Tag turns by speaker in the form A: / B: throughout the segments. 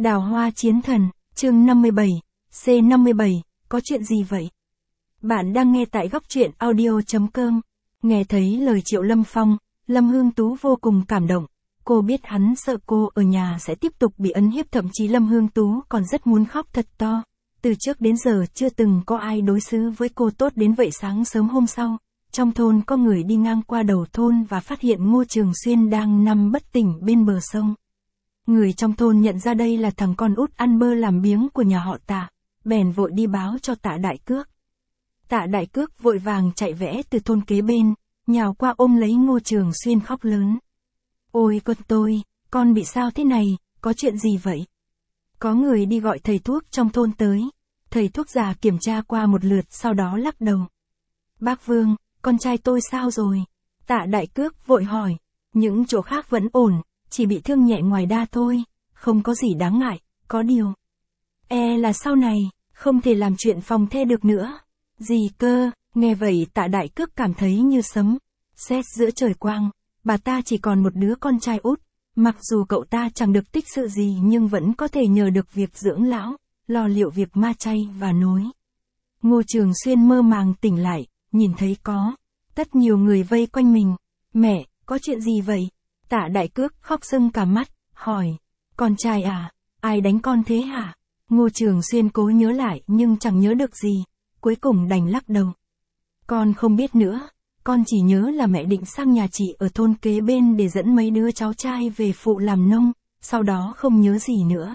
A: Đào hoa chiến thần, chương 57, C57, có chuyện gì vậy? Bạn đang nghe tại góc truyện audio.com. Nghe thấy lời Triệu Lâm Phong, Lâm Hương Tú vô cùng cảm động. Cô biết hắn sợ cô ở nhà sẽ tiếp tục bị ấn hiếp, thậm chí Lâm Hương Tú còn rất muốn khóc thật to. Từ trước đến giờ chưa từng có ai đối xử với cô tốt đến vậy. Sáng sớm hôm sau, trong thôn có người đi ngang qua đầu thôn và phát hiện Ngô Trường Xuyên đang nằm bất tỉnh bên bờ sông. Người trong thôn nhận ra đây là thằng con út ăn bơ làm biếng của nhà họ Tạ, bèn vội đi báo cho Tạ Đại Cước. Tạ Đại Cước vội vàng chạy vẽ từ thôn kế bên, nhào qua ôm lấy Ngô Trường Xuyên khóc lớn. Ôi con bị sao thế này, có chuyện gì vậy? Có người đi gọi thầy thuốc trong thôn tới. Thầy thuốc già kiểm tra qua một lượt sau đó lắc đầu. Bác Vương, con trai tôi sao rồi? Tạ Đại Cước vội hỏi. Những chỗ khác vẫn ổn, chỉ bị thương nhẹ ngoài da thôi, không có gì đáng ngại, có điều. Là sau này, không thể làm chuyện phòng the được nữa. Gì cơ? Nghe vậy Tạ Đại Cước cảm thấy như sấm sét giữa trời quang. Bà ta chỉ còn một đứa con trai út, mặc dù cậu ta chẳng được tích sự gì nhưng vẫn có thể nhờ được việc dưỡng lão, lo liệu việc ma chay và nối. Ngô Trường Xuyên mơ màng tỉnh lại, nhìn thấy có rất nhiều người vây quanh mình. Mẹ, có chuyện gì vậy? Tạ Đại Cước khóc sưng cả mắt, hỏi. Con trai à, ai đánh con thế hả? Ngô Trường Xuyên cố nhớ lại nhưng chẳng nhớ được gì, cuối cùng đành lắc đầu. Con không biết nữa, con chỉ nhớ là mẹ định sang nhà chị ở thôn kế bên để dẫn mấy đứa cháu trai về phụ làm nông, sau đó không nhớ gì nữa.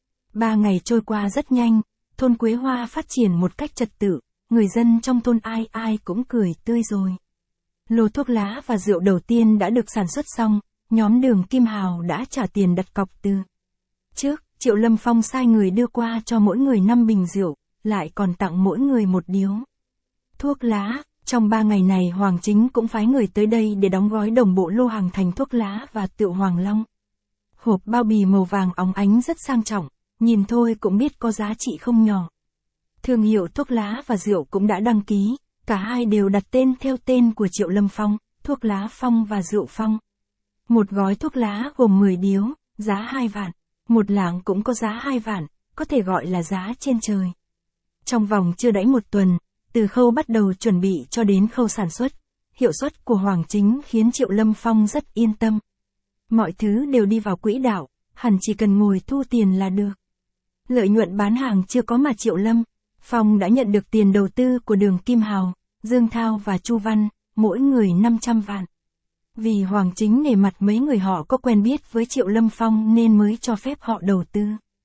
A: 3 ngày trôi qua rất nhanh, thôn Quế Hoa phát triển một cách trật tự, người dân trong thôn ai ai cũng cười tươi rồi. Lô thuốc lá và rượu đầu tiên đã được sản xuất xong, nhóm Đường Kim Hào đã trả tiền đặt cọc từ trước. Triệu Lâm Phong sai người đưa qua cho mỗi người 5 bình rượu, lại còn tặng mỗi người một điếu thuốc lá. Trong 3 ngày này Hoàng Chính cũng phái người tới đây để đóng gói đồng bộ lô hàng thành thuốc lá và rượu Hoàng Long. Hộp bao bì màu vàng óng ánh rất sang trọng, nhìn thôi cũng biết có giá trị không nhỏ. Thương hiệu thuốc lá và rượu cũng đã đăng ký, cả hai đều đặt tên theo tên của Triệu Lâm Phong, thuốc lá Phong và rượu Phong. Một gói thuốc lá gồm 10 điếu, giá 2 vạn, một lạng cũng có giá 2 vạn, có thể gọi là giá trên trời. Trong vòng chưa đẫy một tuần, từ khâu bắt đầu chuẩn bị cho đến khâu sản xuất, hiệu suất của Hoàng Chính khiến Triệu Lâm Phong rất yên tâm. Mọi thứ đều đi vào quỹ đạo, hẳn chỉ cần ngồi thu tiền là được. Lợi nhuận bán hàng chưa có mà Triệu Lâm Phong đã nhận được tiền đầu tư của Đường Kim Hào, Dương Thao và Chu Văn, mỗi người 500 vạn. Vì Hoàng Chính nể mặt mấy người họ có quen biết với Triệu Lâm Phong nên mới cho phép họ đầu tư.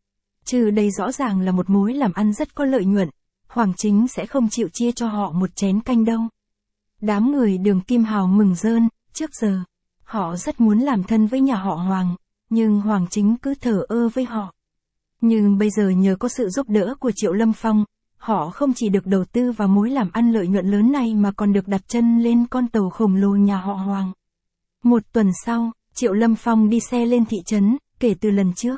A: Chứ đây rõ ràng là một mối làm ăn rất có lợi nhuận, Hoàng Chính sẽ không chịu chia cho họ một chén canh đâu. Đám người Đường Kim Hào mừng rơn, trước giờ, họ rất muốn làm thân với nhà họ Hoàng, nhưng Hoàng Chính cứ thờ ơ với họ. Nhưng bây giờ nhờ có sự giúp đỡ của Triệu Lâm Phong, họ không chỉ được đầu tư vào mối làm ăn lợi nhuận lớn này mà còn được đặt chân lên con tàu khổng lồ nhà họ Hoàng. Một tuần sau, Triệu Lâm Phong đi xe lên thị trấn, kể từ lần trước.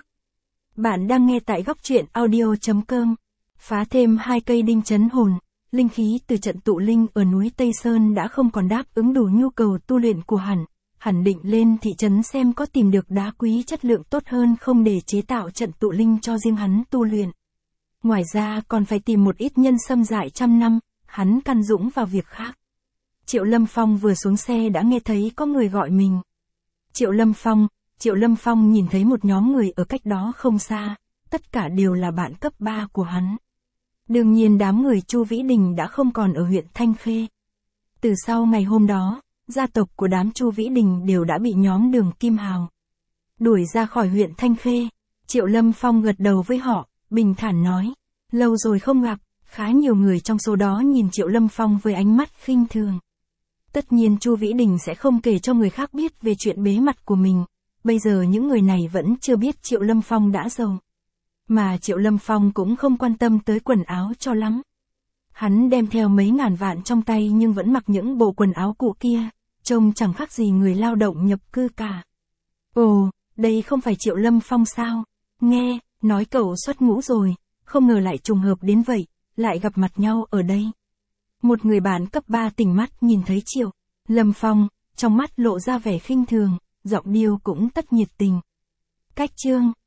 A: Bạn đang nghe tại góc truyện audio.com. Phá thêm 2 cây đinh trấn hồn, linh khí từ trận tụ linh ở núi Tây Sơn đã không còn đáp ứng đủ nhu cầu tu luyện của hắn định lên thị trấn xem có tìm được đá quý chất lượng tốt hơn không để chế tạo trận tụ linh cho riêng hắn tu luyện. Ngoài ra còn phải tìm một ít nhân sâm dại trăm năm, hắn căn dũng vào việc khác. Triệu Lâm Phong vừa xuống xe đã nghe thấy có người gọi mình. Triệu Lâm Phong nhìn thấy một nhóm người ở cách đó không xa, tất cả đều là bạn cấp 3 của hắn. Đương nhiên đám người Chu Vĩ Đình đã không còn ở huyện Thanh Khê. Từ sau ngày hôm đó, gia tộc của đám Chu Vĩ Đình đều đã bị nhóm Đường Kim Hào đuổi ra khỏi huyện Thanh Khê. Triệu Lâm Phong gật đầu với họ, bình thản nói, lâu rồi không gặp. Khá nhiều người trong số đó nhìn Triệu Lâm Phong với ánh mắt khinh thường. Tất nhiên Chu Vĩ Đình sẽ không kể cho người khác biết về chuyện bế mặt của mình. Bây giờ những người này vẫn chưa biết Triệu Lâm Phong đã giàu. Mà Triệu Lâm Phong cũng không quan tâm tới quần áo cho lắm. Hắn đem theo mấy ngàn vạn trong tay nhưng vẫn mặc những bộ quần áo cũ kia, trông chẳng khác gì người lao động nhập cư cả. Ồ, đây không phải Triệu Lâm Phong sao? Nghe, nói cậu xuất ngũ rồi, không ngờ lại trùng hợp đến vậy, lại gặp mặt nhau ở đây. Một người bạn cấp 3 tỉnh mắt nhìn thấy Triệu Lâm Phong, trong mắt lộ ra vẻ khinh thường, giọng điệu cũng tất nhiệt tình. Cách chương